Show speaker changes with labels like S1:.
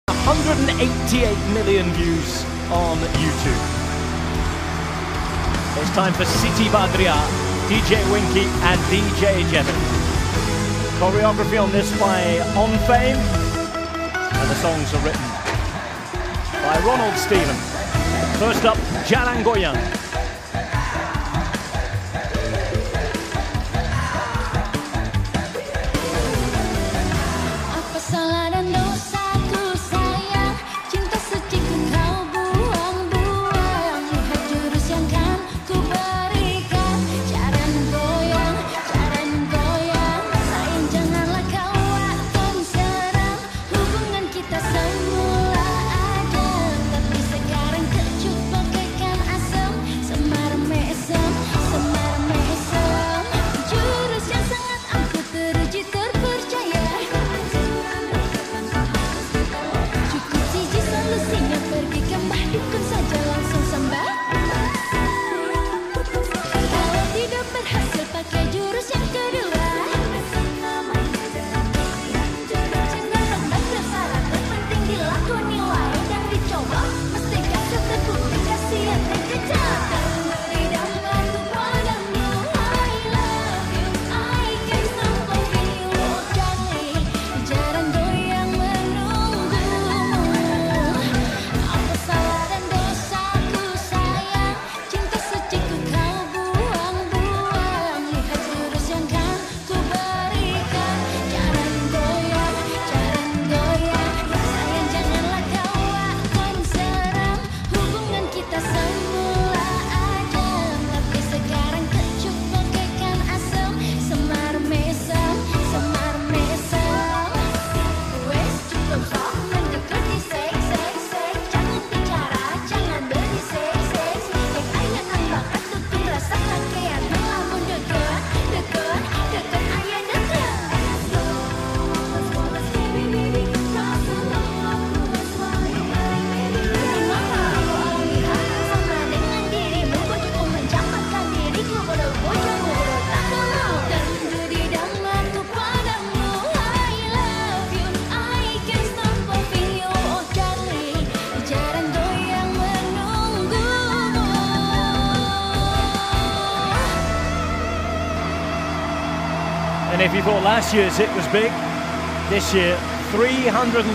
S1: 188 million views on YouTube. It's time for Siti Badriah, DJ Winky and DJ Jevin. Choreography on this by On Fame, and the songs are written by Ronald Stephen. First up, Jalan Goyang. And if you thought last year's hit was big, this year 300